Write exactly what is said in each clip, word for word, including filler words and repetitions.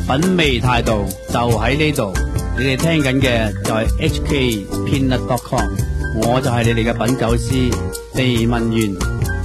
品味態度就喺呢度。你哋聽緊嘅就係 H K Peanut dot com， 我就係你哋嘅品酒師地文員。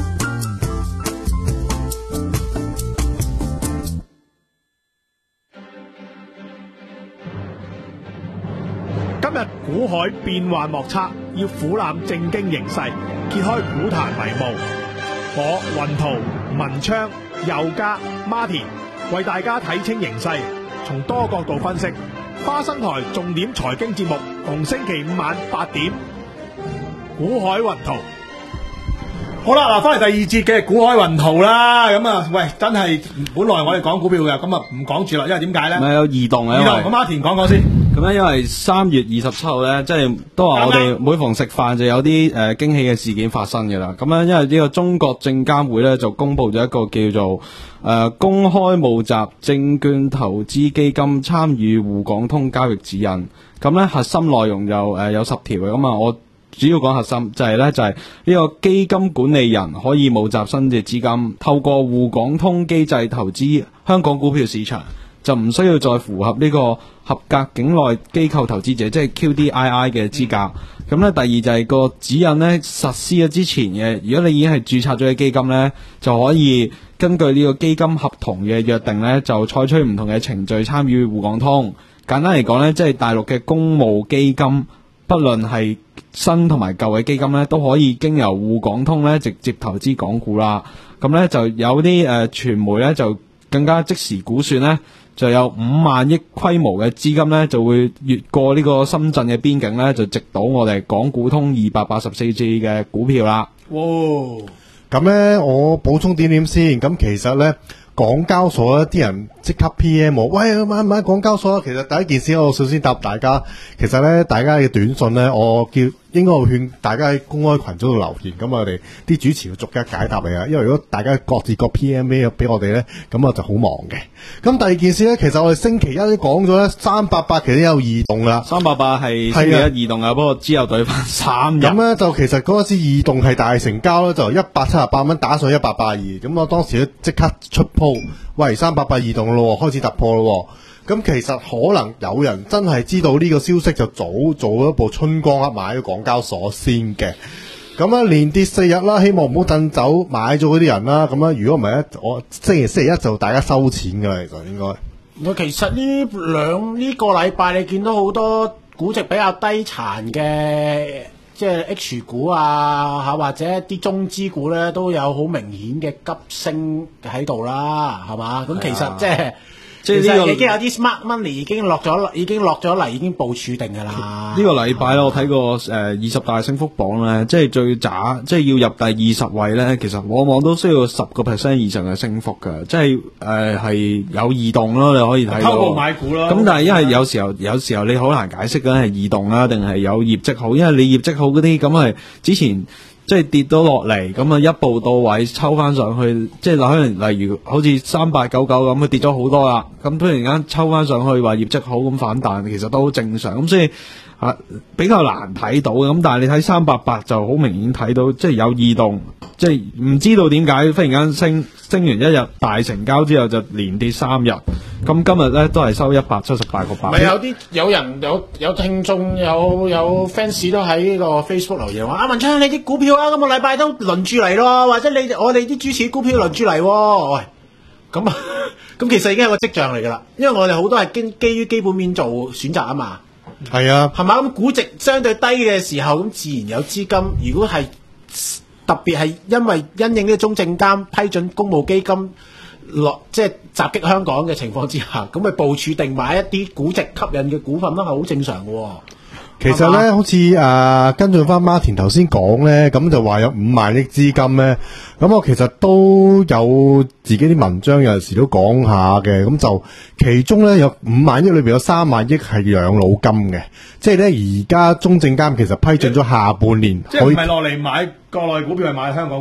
今日股海變幻莫測，要俯瞰正經形勢，揭開股壇迷霧。我雲圖、文昌、佑嘉、Martin 為大家睇清形勢，從多角度分析。花生台重點財經節目，逢星期五晚八點，股海雲圖。好啦，嗱，翻嚟第二節嘅股海雲圖啦。咁啊，喂，真係本來我哋講股票嘅，咁啊唔講住啦，因為點解咧？ 咪有異動啊！ 異動，咁阿田講講先。 咁咧，因為三月二十七號咧，即係都話我哋每逢食飯就有啲誒驚喜嘅事件發生嘅啦。咁樣，因為呢個中國證監會咧就公布咗一個叫做誒、呃、公開募集證券投資基金參與滬港通交易指引。咁咧核心內容就誒、呃、有十條嘅。咁啊，我主要講核心就係咧就係、是、呢個基金管理人可以募集新嘅資金，透過滬港通機制投資香港股票市場。就唔需要再符合呢個合格境內機構投資者，即係 Q D I I 嘅資格。咁咧、嗯，第二就係個指引咧實施咗之前嘅，如果你已經係註冊咗嘅基金咧，就可以根據呢個基金合同嘅約定咧，就採取唔同嘅程序參與滬港通。簡單嚟講咧，即係大陸嘅公募基金，不論係新同埋舊嘅基金咧，都可以經由滬港通咧直接投資港股啦。咁咧就有啲誒傳媒咧就更加即時估算咧。就有五萬億規模嘅資金咧，就會越過呢個深圳嘅邊境咧，就直到我哋港股通二百八十四隻嘅股票啦。 哇！咁咧，我補充點點先。咁其實咧，港交所咧，啲人即刻 P M 我，喂，買唔買港交所啊？其實第一件事，我首先答大家，其實咧，大家嘅短信咧，我叫應該會勸大家喺公開群組度留言，咁我哋啲主持要逐一解答你啊。因為如果大家各自各 P M 俾俾我哋咧，咁我就好忙嘅。咁第二件事咧，其實我哋星期一都講咗咧，三八八其實有異動啦。 三八八係星期一異動啊，不過之後對翻三日。 咁咧就其實嗰陣時異動係大成交咧，就一百七十八蚊打上一百八十二。咁我當時咧即刻出鋪，喂，三八八異動咯，開始突破咯。咁其實可能有人真係知道呢個消息，就早做咗一部春光一買咗港交所先嘅。咁啊，連跌四日啦，希望唔好等走買咗嗰啲人啦。咁啊，如果唔係咧，我星期星期一就大家收錢噶啦，其實應該。 我其實呢兩呢個禮拜你見到好多估值比較低殘嘅，即係 H 股啊嚇，或者啲中資股咧都有好明顯嘅急升喺度啦，係嘛？咁其實即係。即係呢個已經有啲 smart money 已經落咗，已經落咗嚟，已經部署定㗎啦。 呢個禮拜咧，我睇過誒二十大升幅榜咧，即係最渣，即係要入第二十位咧，其實往往都需要十個 percent 以上嘅升幅㗎，即係誒係有異動咯，你可以睇到。 偷步買股咯。 咁但係因為有時候有時候你好難解釋緊係異動啦，定係有業績好，因為你業績好嗰啲咁係之前。即係跌到落嚟，咁啊一步到位抽翻上去，即係可能例如好似三八九九咁，佢跌咗好多啦，咁突然間抽翻上去話業績好咁反彈，其實都好正常，咁所以啊比較難睇到嘅，咁但係你睇三八八就好明顯睇到，即係有異動，即係唔知道點解忽然間升升完一日大成交之後就連跌三日，咁今日咧都係收一百七十八個八。 咪有啲有人有有聽眾有有 fans 都喺呢個 Facebook 留言話：阿文昌你啲股票啊，今個禮拜都輪住嚟咯，或者你我哋啲主持股票輪住嚟喎。喂，咁啊咁其實已經係個跡象嚟㗎啦，因為我哋好多係基基於基本面做選擇啊嘛。 係啊， 係嘛？咁估值相對低嘅時候，咁自然有資金。如果係特別係因為因應呢個中證監批准公募基金落，即係襲擊香港嘅情況之下，咁咪部署定買一啲估值吸引嘅股份都係好正常嘅。 其實咧，好似誒、呃、跟進翻Martin頭先講咧，咁就話有五萬億資金咧，咁我其實都有自己啲文章有陣時都講下嘅，咁就其中咧有五萬億裏邊有三萬億係養老金嘅，即係咧而家中證監其實批准咗下半年可以， 即係唔係落嚟買國內股票，係買香港股票。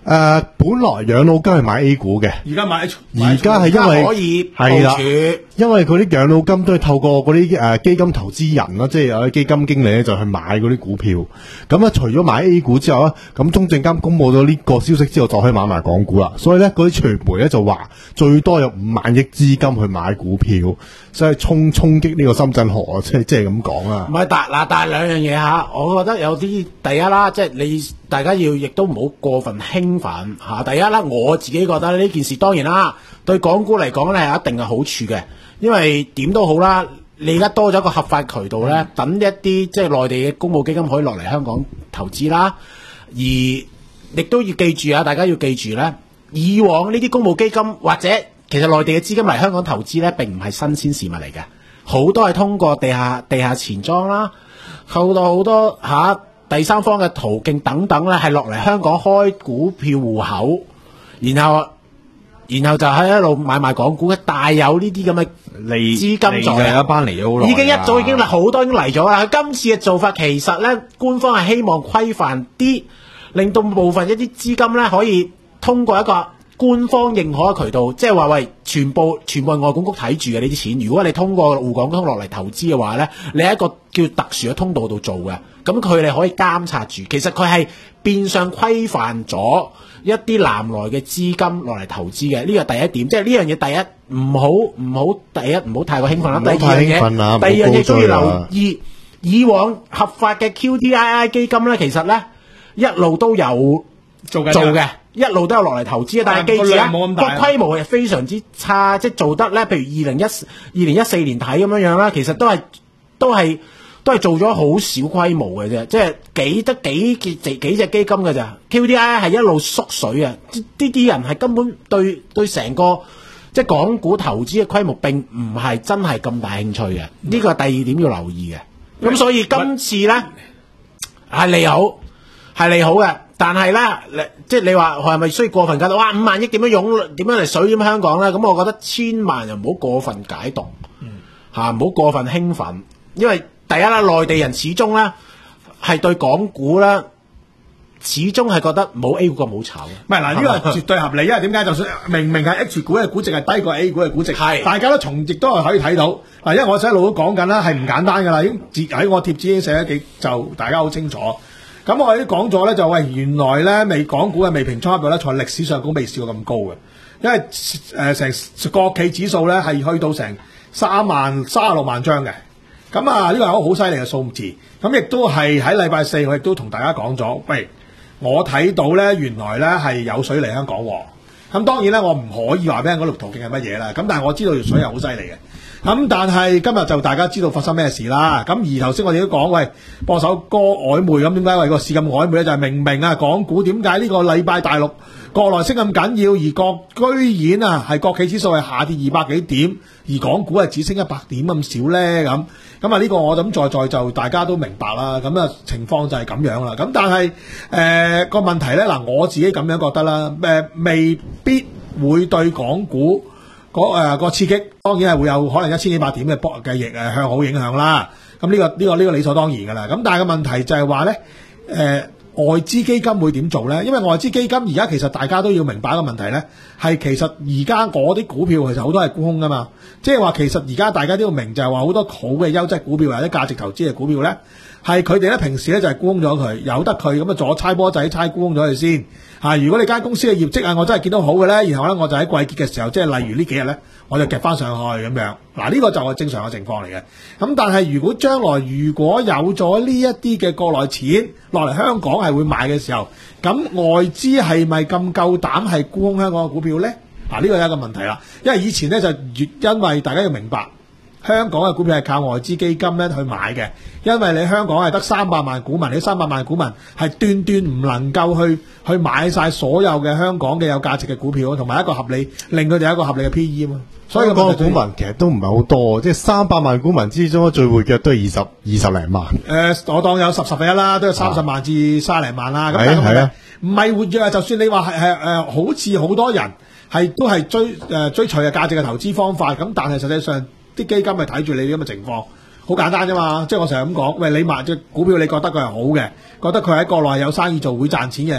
呃，本來養老金係買 A 股嘅， 而家買 H， 而家係因為可以係啦部署， 因為佢啲養老金都係透過嗰啲誒基金投資人啦，即係有啲基金經理咧就去買嗰啲股票。咁啊，除咗買 A 股之後咧，咁中證監公佈咗呢個消息之後，就可以買埋港股啦。所以咧，嗰啲傳媒咧就話最多有五萬億資金去買股票，所以衝衝擊呢個深圳河啊！即係即係咁講啊唔。係但嗱，但係兩樣嘢嚇，我覺得有啲第一啦，即係你大家要亦都唔好過分興奮嚇。第一啦，我自己覺得呢件事當然啦，對港股嚟講咧係一定嘅好處嘅，因為點都好啦，你而家多咗一個合法渠道咧，等一啲即係內地嘅公募基金可以落嚟香港投資啦，而亦都要記住啊，大家要記住咧，以往呢啲公募基金或者其實內地嘅資金嚟香港投資咧並唔係新鮮事物嚟嘅，好多係通過地下地下錢莊啦，靠到好多嚇、啊、第三方嘅途徑等等咧，係落嚟香港開股票戶口，然後然後就喺一路買賣港股嘅，大有呢啲咁嘅嚟資金在嚟就有一班嚟咗好耐啦， 已經一早已經好多已經嚟咗啦。佢今次嘅做法其實咧，官方係希望規範啲，令到部分一啲資金咧可以通過一個官方認可嘅渠道，即係話喂，全部全部係外管局睇住嘅呢啲錢。如果你通過滬港通落嚟投資嘅話咧，你喺一個叫特殊嘅通道度做嘅，咁佢哋可以監察住。其實佢係變相規範咗一啲南來嘅資金落嚟投資嘅，呢個第一點，即係呢樣嘢第一唔好唔好第一唔好太過興奮啦。第二樣嘢，第二樣嘢都要留意，以往合法嘅 Q D I I 基金咧，其實咧一路都有做緊做嘅，一路都有落嚟投資嘅，但係記住啊，個規模係非常之差，即係做得咧，譬如二零一二零一四年睇咁樣樣啦，其實都係都係。都係做咗好少規模嘅啫，即係幾得幾幾幾隻基金嘅咋 ？Q D I 係一路縮水啊！啲啲人係根本對對成個即係港股投資嘅規模並唔係真係咁大興趣嘅，呢個係第二點要留意嘅。咁所以今次咧係利好，係利好嘅，但係咧，即係你話係咪需要過分解讀？哇！五萬億點樣湧？點樣嚟水淹香港咧？咁我覺得千萬又唔好過分解讀，嚇唔好過分興奮，因為第一啦，內地人始終咧係對港股咧，始終係覺得冇 A 股咁好炒嘅。 唔係嗱，呢個絕對合理，因為點解？就算明明係 H 股嘅估值係低過 A 股嘅估值， 係大家都從亦都係可以睇到。嗱，因為我一路都講緊啦，係唔簡單㗎啦，已經喺我貼紙已經寫得幾就大家好清楚。咁我哋都講咗咧，就喂原來咧未港股嘅未平倉比率咧，在歷史上都未試過咁高嘅，因為誒成、呃、國企指數咧係去到成三萬三十六萬張嘅。咁啊，呢個係一個好犀利嘅數字。咁亦都係喺禮拜四，我亦都同大家講咗，喂，我睇到咧，原來咧係有水嚟香港喎。咁當然咧，我唔可以話俾人嗰條途徑係乜嘢啦。咁但係我知道條水係好犀利嘅。咁但係今日就大家知道發生咩事啦。咁而頭先我哋都講，喂，播首歌曖昧咁，點解為個市咁曖昧咧？就係、是、明明啊，港股點解呢個禮拜大陸國內升咁緊要，而國居然啊係國企指數係下跌二百幾點，而港股係只升一百點咁少咧？咁咁啊呢個我諗在在就大家都明白啦。咁啊情況就係咁樣啦。咁但係誒個問題咧，嗱我自己咁樣覺得啦，誒、呃、未必會對港股嗰誒個刺激，當然係會有可能一千幾百點嘅波嘅逆誒向好影響啦。咁呢、呢個呢、呢個呢、呢個理所當然㗎啦。咁但係個問題就係話咧誒。外資基金會點做呢？因為外資基金而家其實大家都要明白一個問題呢，係其實而家嗰啲股票其實好多係沽空㗎嘛，即係話其實而家大家都要明就係話好多好嘅優質股票或者價值投資嘅股票呢，係佢哋咧平時咧就係沽空咗佢，由得佢咁啊左猜波仔猜沽空咗佢先嚇。如果你間公司嘅業績啊，我真係見到好嘅呢，然後呢，我就喺季結嘅時候，即係例如呢幾日呢，我就夾翻上去咁樣。嗱呢個就係正常嘅情況嚟嘅。咁但係如果將來如果有咗呢一啲嘅國內錢落嚟香港係會買嘅時候，咁外資係咪咁夠膽係沽空香港嘅股票呢？嗱呢個有一個問題啦。因為以前呢，就越因為大家要明白。香港嘅股票係靠外資基金咧去買嘅，因為你香港係得三百萬股民，你三百萬股民係斷斷唔能夠去去買晒所有嘅香港嘅有價值嘅股票，同埋一個合理令佢哋一個合理嘅 P E 啊嘛。所以香港嘅股民其實都唔係好多，即係三百萬股民之中最活躍都係二十二十零萬。 誒、呃，我當有十十分一啦，都有三十萬至卅零萬啦。咁係係啊， 唔係活躍，就算你話係係誒，好似好多人係都係追誒、呃、追隨嘅價值嘅投資方法，咁但係實際上。啲基金咪睇住你咁嘅情況，好簡單啫嘛。即係我成日咁講，喂，你買隻股票，你覺得佢係好嘅，覺得佢喺國內有生意做會賺錢嘅，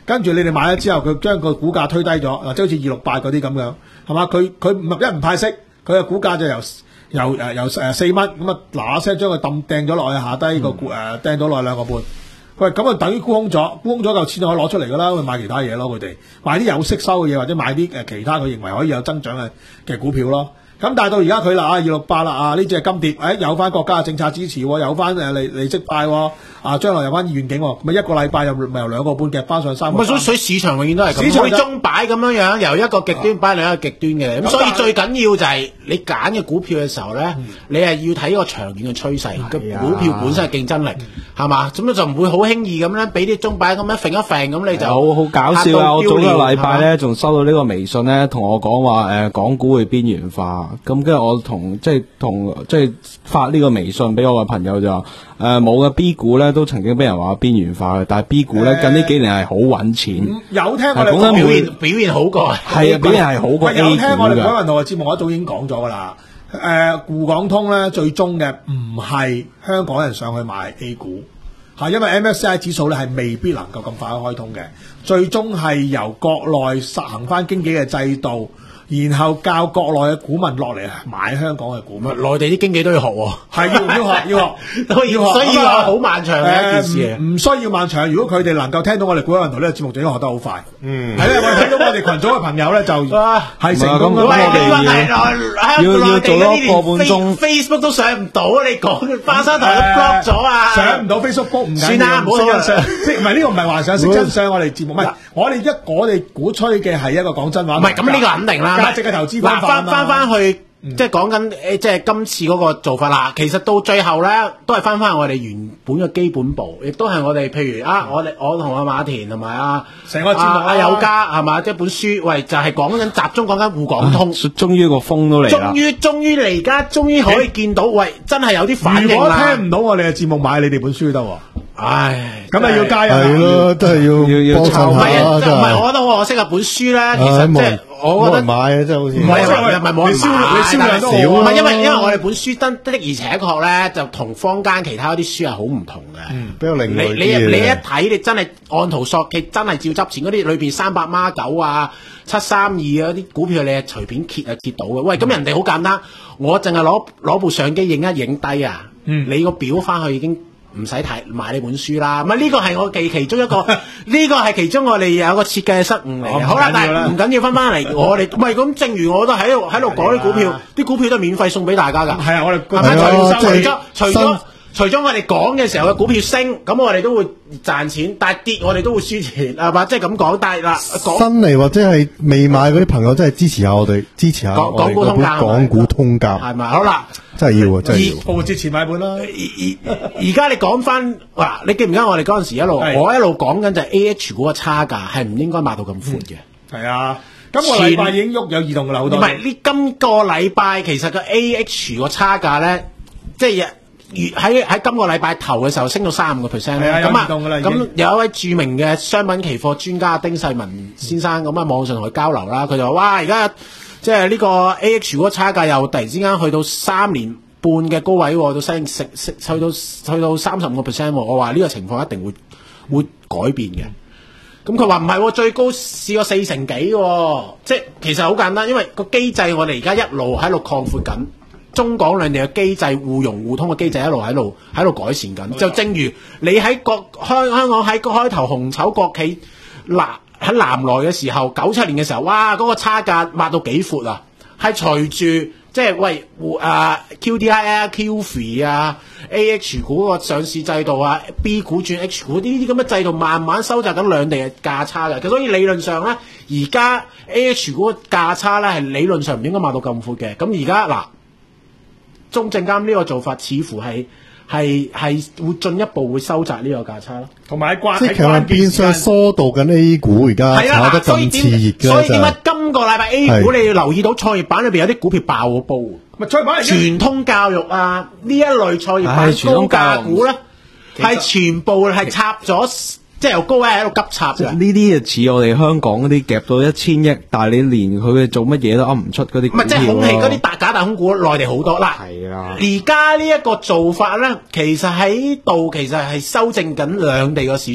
跟住你哋買咗之後，佢將個股價推低咗，嗱，即係好似二六八嗰啲咁樣，係嘛？佢佢唔一唔派息，佢嘅股價就由由誒由誒四蚊咁啊嗱嗱聲將佢抌掟咗落去下低個股誒掟咗落去兩個半。喂，咁啊等於沽空咗，沽空咗嚿錢就可以攞出嚟噶啦，去買其他嘢咯，佢哋買啲有息收嘅嘢，或者買啲誒其他佢認為可以有增長嘅嘅股票咯。咁但係到而家佢啦啊二六八啦啊呢隻金蝶，誒有翻國家嘅政策支持，有翻誒利利息派，啊將來有翻願景，咪一個禮拜又咪由兩個半夾翻上三個。 咪所以所以市場永遠都係咁，好似鐘擺咁樣樣，由一個極端擺另一個極端嘅。咁、啊、所以最緊要就係你揀嘅股票嘅時候咧，嗯、你係要睇個長遠嘅趨勢，個、啊、股票本身嘅競爭力係嘛，咁樣就唔會好輕易咁咧，俾啲鐘擺咁樣揈一揈咁你就好好搞笑啊！我早一個禮拜咧仲收到呢個微信咧，同我講話誒港股會邊緣化。咁跟住我同即係同即係發呢個微信俾我嘅朋友就話誒冇嘅 B 股咧都曾經俾人話邊緣化嘅，但係 B 股咧近呢幾年係好揾錢、 嗯。有聽我哋講表現表現好過係啊，表現係好過 A 股嘅。有聽我哋股雲圖嘅節目，我一早已經講咗噶啦。誒、呃，滬港通咧最終嘅唔係香港人上去買 A 股，係因為 M S C I 指數咧係未必能夠咁快開通嘅，最終係由國內實行翻經紀嘅制度。然後教國內嘅股民落嚟買香港嘅股民， 內地啲經紀都要學喎、哦， 係要要學要學，要學， 所以話好漫長嘅一件事。 唔、呃、需要漫長，如果佢哋能夠聽到我哋股海雲圖呢個節目，就應該學得好快。嗯，係啊，我哋睇到我哋群組嘅朋友咧，就係成功咁。 喂，要要做多個半鐘 ，Facebook 都上唔到，你講花生台都 block 咗啊！ 上唔到 Facebook 唔緊要， 算啦，唔好識真相。即係唔係呢個唔係話想識真相，我哋節目唔係我哋一我哋鼓吹嘅係一個講真話。 唔係咁呢個肯定啦。 價值嘅投資嗱，翻翻翻去，嗯、即係講緊誒，即係今次嗰個做法啦。其實到最後咧，都係翻翻我哋原本嘅基本步，亦都係我哋譬如啊，我哋我同阿馬田同埋啊， 成個節目阿友嘉係嘛，一本書，喂，就係講緊集中講緊滬港通。 終於個風都嚟啦！ 終於終於嚟，而家終於可以見到，喂，真係有啲反應啦！ 如果聽唔到我哋嘅節目，買你哋本書得喎。 唉， 咁啊要加油， 係咯，真係要要要抄下啊！真係唔係，我覺得好可惜啊！本書咧，其實即係我覺得買啊，真係好似唔係唔係冇人買， 你銷量都少。 唔係因為因為我哋本書真的而且確咧，就同坊間其他啲書係好唔同嘅。 嗯，比較另類啲嘅。 你你你一睇，你真係按圖索驥，真係照執錢嗰啲裏邊三百孖九啊、七三二啊啲股票，你係隨便揭啊揭到嘅。喂，咁人哋好簡單，我淨係攞攞部相機影一影低啊，你個表翻去已經。唔使睇買呢本書啦，唔係呢個係我記其中一個，呢個係其中我哋有一個設計嘅失誤嚟嘅。好啦，但係唔緊要翻翻嚟，我哋唔係咁。正如我都喺度喺度講啲股票，啲股票都係免費送俾大家㗎。係啊，我哋係咪除咗除咗除咗我哋講嘅時候嘅股票升，咁我哋都會賺錢，但係跌我哋都會輸錢，係嘛？即係咁講。但係嗱， 新嚟或者係未買嗰啲朋友，真係支持下我哋，支持下我哋嗰本港股通鑑， 係咪？好啦。 真係要啊！真係要， 報節前買本啦。 而而而家你講翻嗱，你記唔記得我哋嗰陣時一路，我一路講緊就係 A H 股嘅差價係唔應該賣到咁寬嘅。 係啊，今個禮拜已經喐有異動嘅啦，好多。 唔係呢，今個禮拜其實個 A H 個差價咧，即係喺喺今個禮拜頭嘅時候升到三十五個 percent 咧。咁啊，咁有一位著名嘅商品期貨專家丁世文先生咁啊，網上同佢交流啦，佢就話：哇，而家即係呢個 A H 嗰個差價又突然之間去到三年半嘅高位，到升食食去到去到三十五個 percent。我話呢個情況一定會會改變嘅。咁佢話唔係，最高試過四成幾，即係其實好簡單，因為個機制我哋而家一路喺度擴闊緊，中港兩地嘅機制互融互通嘅機制一路喺度喺度改善緊。就正如你喺國香香港喺開頭紅籌國企嗱。喺南來嘅時候，九七年嘅時候，哇！嗰、那個差價抹到幾闊啊！係隨住即係喂，啊 Q D I 啊、Q F I 啊、A H 股個上市制度啊、B 股轉 H 股呢啲咁嘅制度，慢慢收窄緊兩地嘅價差嘅。所以理論上咧，而家 A H 股嘅價差咧係理論上唔應該抹到咁闊嘅。咁而家嗱，中證監呢個做法似乎係。係係會進一步會收窄呢個價差咯， 同埋喺關即係其實變相疏導緊 A 股而家炒得咁熾熱嘅， 所以點解今個禮拜 A 股你要留意到創業板裏邊有啲股票爆咗煲？ 咪創業板傳通教育啊呢一類創業板高價股咧，係全部係插咗。即係由高位喺度急插嘅， 呢啲就似我哋香港嗰啲夾到一千億，但係你連佢嘅做乜嘢都噏唔出嗰啲股票。 唔係即係空氣嗰啲大假大空股，內地好多啦。 係啊， 而家呢一個做法咧，其實喺度其實係修正緊兩地個市場，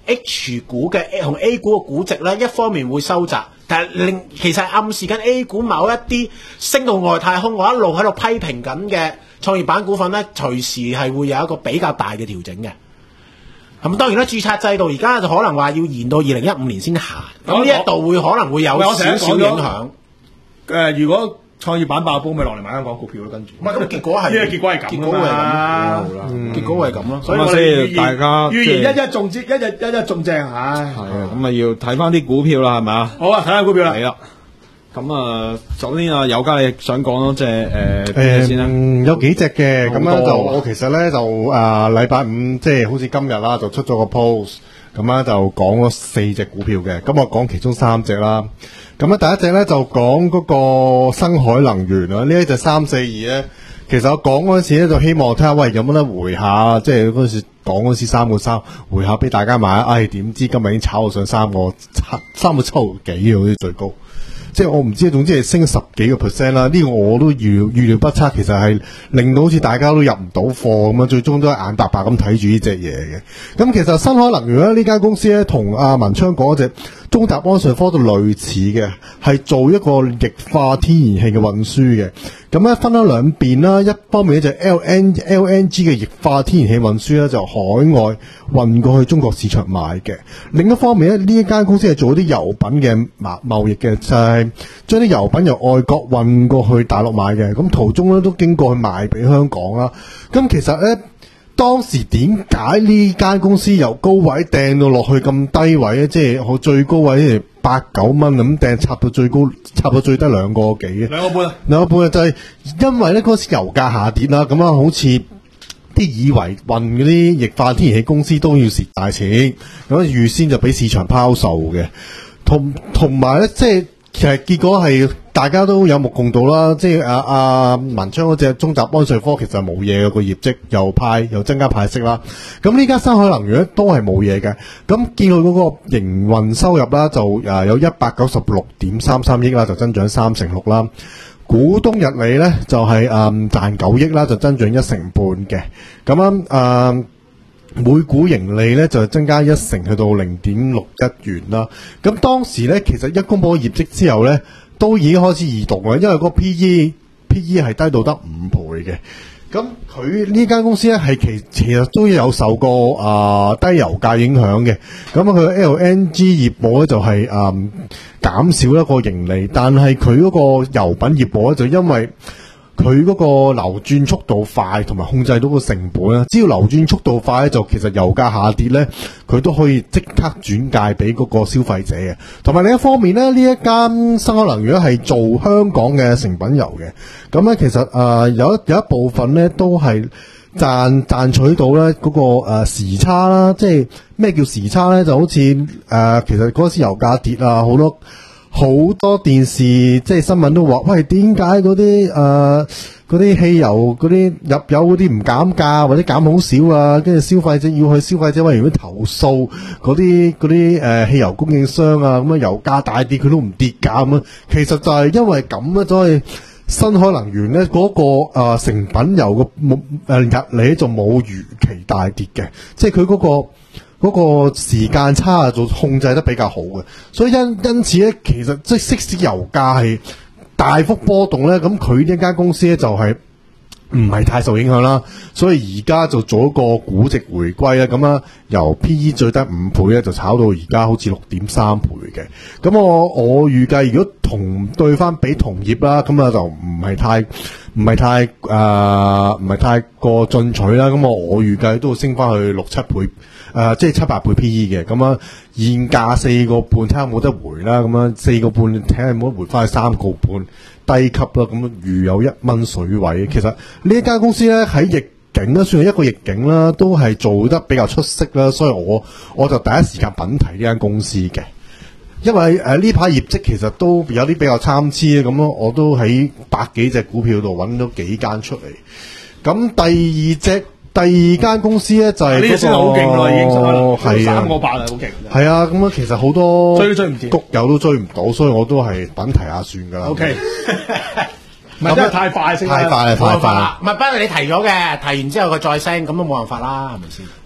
H 股嘅同 A 股嘅估值咧，一方面會收窄，但係另其實係暗示緊 A 股某一啲升到外太空，我一路喺度批評緊嘅創業板股份咧，隨時係會有一個比較大嘅調整嘅。咁當然啦，註冊制度而家就可能話要延到二零一五年先行，咁呢一度會可能會有少少影響。 誒，如果創業板爆煲，咪落嚟買香港股票咯，跟住。 唔係咁結果係， 呢個結果係咁結果係咁， 嗯結果係咁咯。 所以我哋預大家預言一一中之，一日一一中正，唉。 係啊，咁啊要睇翻啲股票啦，係咪啊？ 好啊，睇下股票啦。 係啦。咁啊，首先啊，有家你想講多隻誒誒先啦。 有幾隻嘅，咁好多樣就我其實咧就誒禮拜五即係好似今日啦，就出咗個 post，咁樣就講咗四隻股票嘅，咁我講其中三隻啦。咁咧第一隻咧就講嗰個新海能源啊，呢一隻三四二咧，其實我講嗰陣時咧就希望睇下喂有冇得回下，即係嗰陣時講嗰陣時三個三回下俾大家買，唉點知今日已經炒到上三個七三個七毫幾啊，好似最高。即係我唔知，總之係升十幾個 percent 啦。呢個我都預預料不測，其實係令到好似大家都入唔到貨咁啊。最終都係眼白白咁睇住呢隻嘢嘅。咁其實新海能源咧呢間公司咧，同阿文昌講嗰隻中集安順科都類似嘅，係做一個液化天然氣嘅運輸嘅。咁咧分咗兩邊啦，一方面咧就 L N L N G 嘅液化天然氣運輸咧，就海外運過去中國市場賣嘅。另一方面咧，呢一間公司係做啲油品嘅貿貿易嘅，就係將啲油品由外國運過去大陸買嘅。咁途中咧都經過去賣俾香港啦。咁其實咧，當時點解呢間公司由高位掟到落去咁低位咧？即係我最高位八九蚊咁掟，插到最高，插到最低兩個幾嘅。 兩個半啊！ 兩個半啊，就係因為咧嗰時油價下跌啦，咁啊好似啲以為運嗰啲液化天然氣公司都要蝕大錢，咁預先就俾市場拋售嘅，同同埋咧即係。其實結果係大家都有目共睹啦，即係阿阿文昌嗰隻中集安順科其實冇嘢嘅，個業績又派又增加派息啦。咁呢間新海能源咧都係冇嘢嘅。咁見佢嗰個營運收入啦，就誒有一百九十六點三三億啦，就增長三成六啦。股東溢利咧就係誒賺九億啦，就增長一成半嘅。咁樣誒。每股盈利咧就增加一成，去到零點六一元啦。咁當時咧，其實一公佈業績之後咧，都已經開始異動啦，因為個 P E P E 係低到得五倍嘅。咁佢呢間公司咧係其其實都有受過啊、呃、低油價影響嘅。咁佢 L N G 業務咧就係誒減少一個盈利，但係佢嗰個油品業務咧就因為佢嗰個流轉速度快，同埋控制到個成本啦。只要流轉速度快咧，就其實油價下跌咧，佢都可以即刻轉介俾嗰個消費者嘅。同埋另一方面咧，呢一間新海能源係做香港嘅成品油嘅。咁咧其實誒、呃、有一有一部分咧都係賺賺取到咧嗰個誒、呃、時差啦。即係咩叫時差咧？就好似誒、呃、其實嗰時油價跌啊，好多。好多電視即係新聞都話，喂，點解嗰啲誒嗰啲汽油嗰啲入油嗰啲唔減價或者減好少啊？跟住消費者要去消費者委員會投訴嗰啲嗰啲誒汽油供應商啊，咁樣油價大跌佢都唔跌價咁樣。其實就係因為咁咧，所以新海能源咧嗰、嗰個、呃、成品油個冇誒日利就冇預期大跌嘅，即係佢嗰個。嗰個時間差啊，就控制得比較好嘅，所以因因此咧，其實即係即使油價係大幅波動咧，咁佢呢間公司咧就係唔係太受影響啦，所以而家就做一個估值回歸啦，咁啊由 P E 最低五倍咧，就炒到而家好似六點三倍嘅，咁我我預計如果同對翻比同業啦，咁啊就唔係太唔係太誒唔係太過進取啦，咁我我預計都會升翻去六七倍。誒、呃，即係七八倍 P E 嘅，咁啊現價四個半，睇下有冇得回啦，咁樣四個半，睇下有冇得回翻去三個半低級啦，咁預有一蚊水位。其實呢一間公司咧喺逆境咧，算係一個逆境啦，都係做得比較出色啦，所以我我就第一時間品提呢間公司嘅，因為誒呢排業績其實都有啲比較參差嘅，咁咯，我都喺百幾隻股票度揾到幾間出嚟。咁第二隻。第二間公司咧就係呢隻先係好勁咯，已經係三個八啊，好勁。 係啊，咁啊，其實好多追都追唔掂， 谷友都追唔到，所以我都係品提下算噶啦。 O K，唔係真係太快升， 太快啦，太快啦。 唔係，不過你提咗嘅，提完之後佢再升，咁都冇辦法啦，係咪先？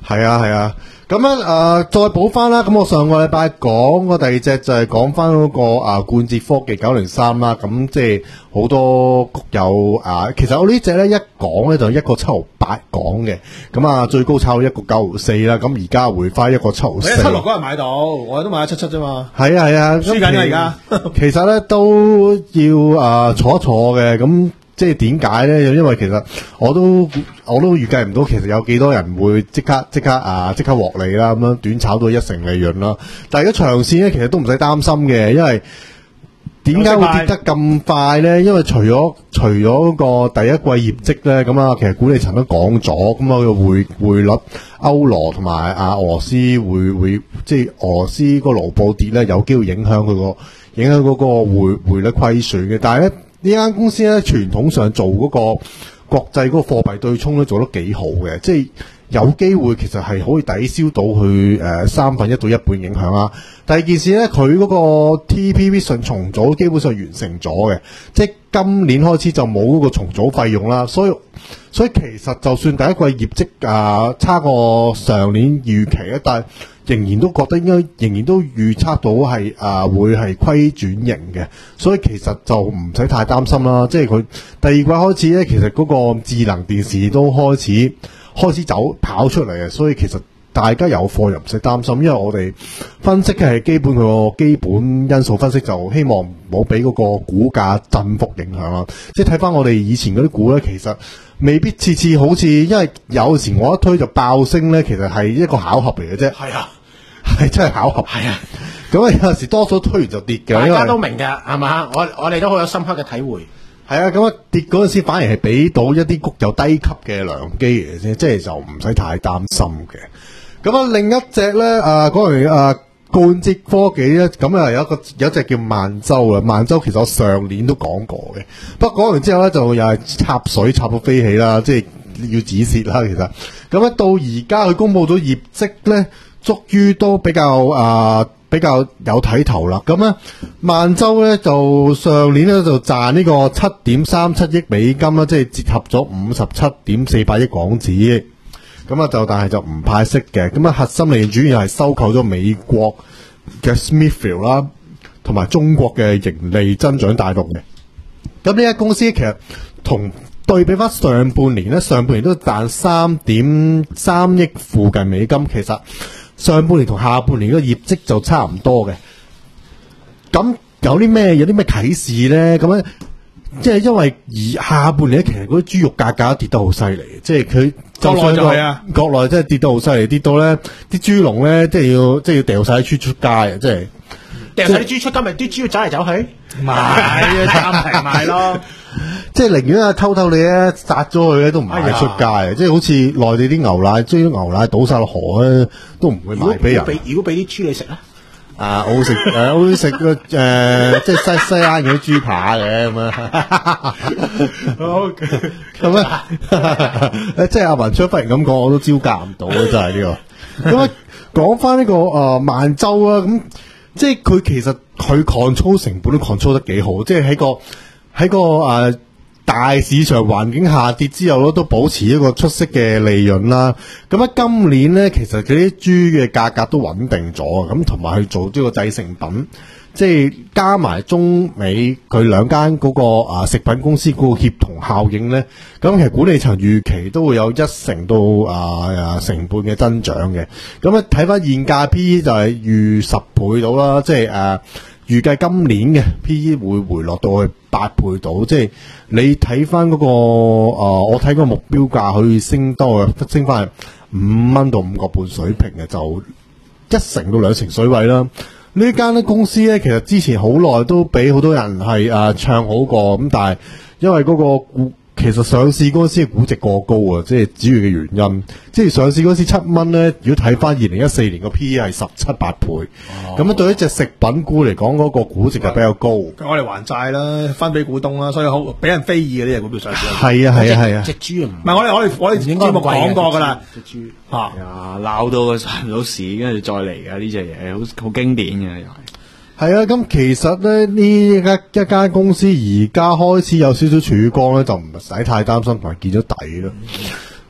係啊係啊，咁樣誒再補翻啦。咁我上個禮拜講個第二隻就係講翻嗰個啊冠捷科技九零三啦。咁即係好多谷友啊，其實我呢隻咧一講咧就一個七毫八講嘅，咁啊最高炒到一個九毫四啦。咁而家回翻一個七毫四。 七六嗰日買到，我都買咗七七啫嘛。 係啊係啊， 輸緊啊而家。 其實咧都要啊坐一坐嘅咁。即係點解咧？因為其實我都我都預計唔到，其實有幾多人會即刻即刻啊即刻獲利啦，咁樣短炒到一成利潤啦。但係如果長線咧，其實都唔使擔心嘅，因為點解會跌得咁快咧？因為除咗除咗嗰個第一季業績咧，咁啊，其實管理層都講咗，咁啊個匯匯率歐羅同埋啊俄羅斯會會即係俄羅斯個盧布跌咧，有機會影響佢個影響嗰個匯匯率虧損嘅，但係咧。呢間公司咧，傳統上做嗰個國際嗰個貨幣對沖咧，做得幾好嘅，即係有機會其實係可以抵消到佢誒三分一到一半影響啦。第二件事咧，佢嗰個 T P V 順重組基本上完成咗嘅，即係今年開始就冇嗰個重組費用啦，所以所以其實就算第一季業績啊差過上年預期咧，但係仍然都覺得應該，仍然都預測到係啊會係虧轉型嘅，所以其實就唔使太擔心啦。即係佢第二季開始咧，其實嗰個智能電視都開始開始走跑出嚟嘅，所以其實大家有貨又唔使擔心，因為我哋分析嘅係基本佢個基本因素分析，就希望唔好俾嗰個股價振幅影響啦。即係睇翻我哋以前嗰啲股咧，其實未必次次好似，因為有時我一推就爆升咧，其實係一個巧合嚟嘅啫。 係啊， 係真係巧合。係啊，咁啊有時多數推完就跌嘅， 大家都明㗎，係嘛？我我哋都好有深刻嘅體會。 係啊，咁啊跌嗰陣時反而係俾到一啲谷有低級嘅良機嚟嘅啫，即係就唔使太擔心嘅。咁啊，另一隻咧，啊嗰樣啊冠捷科技咧，咁啊有一個有一隻叫萬洲啊，萬洲其實我上年都講過嘅，不過講完之後咧就又係插水插到飛起啦，即係要止蝕啦，其實。咁咧到而家佢公布咗業績咧，終於都比較啊比較有睇頭啦。咁咧萬洲咧就上年咧就賺呢個七點三七億美金啦，即係折合咗五十七點四八億港紙。咁啊就但係就唔派息嘅，咁啊核心利潤主要係收購咗美國嘅 Smithfield 啦，同埋中國嘅盈利增長帶動嘅。咁呢間公司其實同對比翻上半年咧，上半年都賺三點三億附近美金，其實上半年同下半年嘅業績就差唔多嘅。咁有啲咩有啲咩啟示咧？咁咧？即係因為而下半年咧，其實嗰啲豬肉價格跌得好犀利，即係佢國內就係啊， 國內真係跌得好犀利，跌到咧啲豬籠咧，即係要即係要掉晒啲豬出街啊！即係掉晒啲豬出街，咪啲豬要走嚟走去， 賣啊，暫停賣咯。 即係寧願啊偷偷你咧殺咗佢咧，都唔賣出街啊！哎、即係好似內地啲牛奶，將啲牛奶倒晒落河咧，都唔會賣俾人。 如果俾啲豬你食咧？ 啊，我會食誒，我會食個誒，即係西西蘭嗰啲豬扒嘅咁啊。咁啊，即係阿文昌忽然咁講，我都招架唔到啊！真係呢個。咁啊，講翻呢個誒萬洲啊，咁即係佢其實佢 control 成本都 control 得幾好，即係喺個喺個誒。呃大市場環境下跌之後咧，都保持一個出色嘅利潤啦。咁喺今年咧，其實佢啲豬嘅價格都穩定咗，咁同埋去做呢個製成品，即係加埋中美佢兩間嗰個啊食品公司嗰個協同效應咧，咁其實管理層預期都會有一成到啊啊成半嘅增長嘅。咁咧睇翻現價 P E 就係預十倍到啦，即係誒。預計今年嘅 P E 會回落到去八倍到，即係你睇翻嗰個、呃、我睇個目標價可以升多嘅，升翻係五蚊到五個半水平嘅，就一成到兩成水位啦。呢間咧公司咧，其實之前好耐都俾好多人係誒、呃、唱好過，咁但係因為嗰、嗰個其實上市嗰陣時嘅估值過高啊，即係主要嘅原因。即係上市嗰陣時七蚊咧，如果睇翻二零一四年個 P E 係十七八倍，咁樣、哦、對於一隻食品股嚟講，嗰、嗰個估值就比較高。 我哋還債啦，分俾股東啦，所以好俾人非議嘅呢隻股票上市。 係啊係啊係啊！ 隻豬唔係我哋我哋我哋節目講過㗎啦， 隻豬嚇啊鬧到佢上唔到市，跟住再嚟嘅呢隻嘢，好好經典嘅又係。 係啊，咁其實咧呢一間一間公司而家開始有少少曙光咧，就唔使太擔心同埋見咗底啦。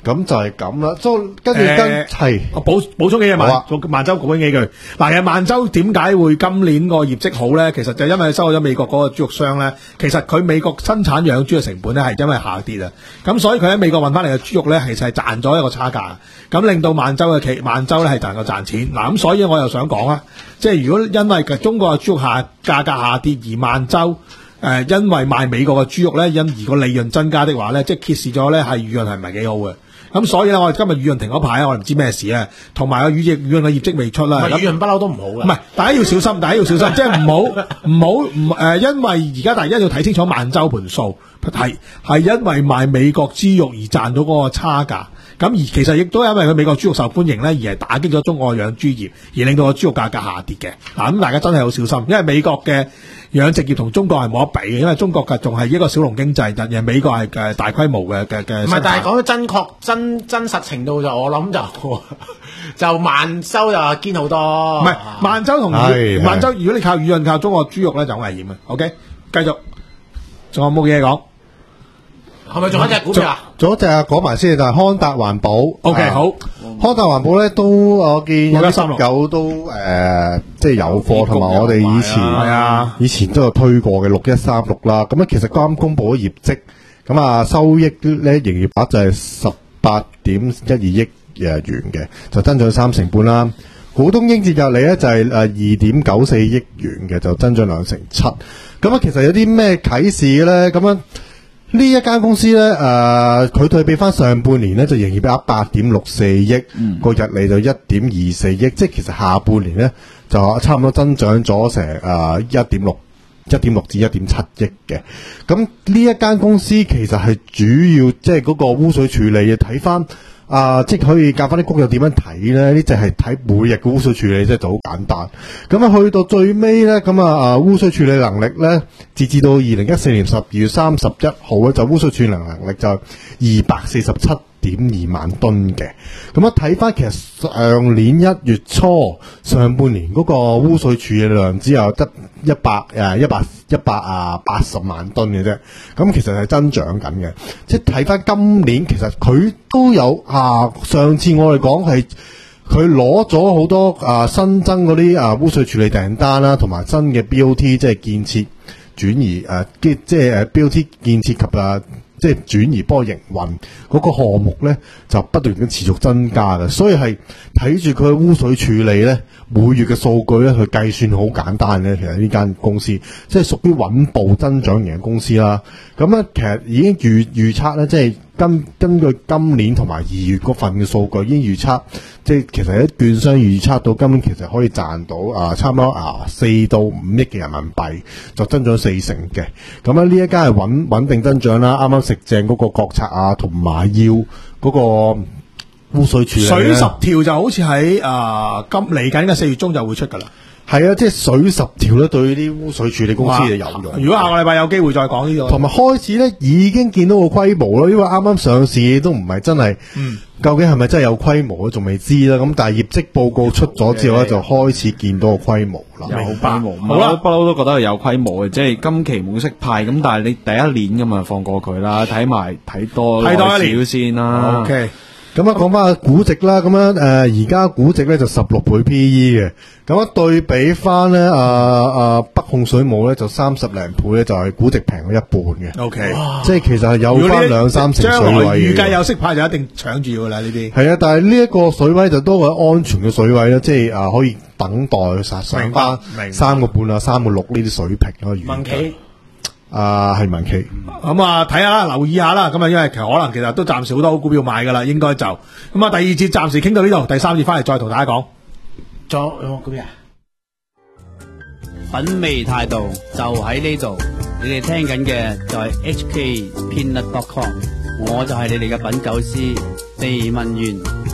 咁就係咁啦。所以跟住誒跟係我補補充幾句， 好啊萬萬洲講幾句。嗱，其實萬洲點解會今年個業績好咧？其實就因為收咗美國嗰個豬肉商咧，其實佢美國生產養豬嘅成本咧係因為下跌啊，咁所以佢喺美國運翻嚟嘅豬肉咧，其實係賺咗一個差價，咁令到萬洲嘅企萬洲咧係賺夠賺錢。嗱，咁所以我又想講啊，即係如果因為中國嘅豬肉下價格下跌，而萬洲誒、呃、因為賣美國嘅豬肉咧，因而個利潤增加的話咧，即係揭示咗咧係魚潤係唔係幾好嘅。咁所以咧，我哋今日魚潤停嗰排，我哋唔知咩事啊，同埋個魚業魚潤嘅業績未出啦。 魚潤不嬲都唔好嘅。 唔係，大家要小心，大家要小心，即係唔好唔好唔誒，因為而家大家要睇清楚萬洲盤數，係係因為賣美國豬肉而賺到嗰個差價。咁而其實亦都因為佢美國豬肉受歡迎咧，而係打擊咗中國嘅養豬業，而令到個豬肉價格下跌嘅。嗱，咁大家真係好小心，因為美國嘅養殖業同中國係冇得比嘅，因為中國嘅仲係一個小農經濟，但係美國係誒大規模嘅嘅嘅。 唔係，但係講到真確真真實程度就我諗就就萬洲就堅好多。 唔係萬洲同係萬洲，如果你靠魚潤靠中國豬肉咧就好危險嘅。OK，繼續，仲有冇嘢講？ 係咪仲有一隻股票啊？ 仲有一隻講埋先，就係康達環保。 OK， 啊好。 康達環保咧都我見有六一三六有都誒，即係有貨，同埋我哋以前係啊以前都有推過嘅六一三六啦。咁啊，其實啱公佈咗業績，咁啊收益咧營業額就係十八點一二億誒元嘅，就增長三成半啦。股東應佔溢利咧就係誒二點九四億元嘅，就增長兩成七。咁啊，其實有啲咩啟示咧？咁樣。呢一間公司咧，誒、呃，佢對比翻上半年咧，就營業額八點六四億，個溢利就一點二四億，即係其實下半年咧就差唔多增長咗成誒一點六、一點六至一點七億嘅。咁呢一間公司其實係主要即係嗰個污水處理嘅，睇翻啊，即係可以教翻啲工友點樣睇咧？呢就係睇每日嘅污水處理，即係就好簡單。咁啊，去到最尾咧，咁啊啊污水處理能力咧，截至到二零一四年十二月三十一號咧，就污水處理能力就二百四十七點二萬噸嘅。咁啊，睇翻其實上年一月初上半年嗰個污水處理量只有得一百誒一百一百啊八十萬噸嘅啫。咁其實係增長緊嘅。即係睇翻今年，其實佢都有啊。上次我哋講係佢攞咗好多啊新增嗰啲啊污水處理訂單啦，同埋新嘅 B O T 即係建設轉移誒，即即係誒 B O T 建設及啊。即係轉移波營運嗰個項目咧，就不斷咁持續增加嘅，所以係睇住佢污水處理咧，每月嘅數據咧，佢計算好簡單嘅。其實呢間公司即係屬於穩步增長型嘅公司啦。咁咧，其實已經預預測咧，即係根根據今年同埋二月嗰份嘅數據，已經預測，即係其實啲券商預測到今年其實可以賺到啊，差唔多啊四到五億嘅人民幣，就增長四成嘅。咁咧呢一間係穩穩定增長啦，啱啱食正嗰個國策啊，同埋要嗰個污水處理水十條就好似喺啊今嚟緊嘅四月中就會出㗎啦。 係啊，即係水十條咧，對啲污水處理公司就有用。 如果下個禮拜有機會再講呢個， 同埋開始咧已經見到個規模咯，因為啱啱上市都唔係真係， 嗯， 究竟係咪真係有規模咧，仲未知啦。咁但係業績報告出咗之後咧，就開始見到個規模啦。 有規模， 好啦， 不嬲都覺得係有規模嘅，即係今期冇息派咁，但係你第一年咁啊放過佢啦，睇埋睇多睇多一少先啦。 OK。 咁啊，講翻個估值啦，咁樣誒，而家估值咧就十六倍 P E 嘅，咁啊對比翻咧，啊啊北控水務咧就三十零倍咧，就係估值平咗一半嘅。 O K， 即係其實係有翻兩三成水將來位嘅。 預計有息派就一定搶住噶啦呢啲。 係啊，但係呢一個水位就多個安全嘅水位啦，即係啊可以等待殺上翻三個半啊、三個六呢啲水平咯。 民企。 啊，係民企。 咁啊，睇下啦，留意下啦。咁啊，因為其實可能其實都暫時好多好股票買噶啦，應該就咁啊。第二節暫時傾到呢度，第三節翻嚟再同大家講。 仲有冇股票？ 品味態度就喺呢度，你哋聽緊嘅就係 H K Peanut dot com， 我就係你哋嘅品酒師地文員。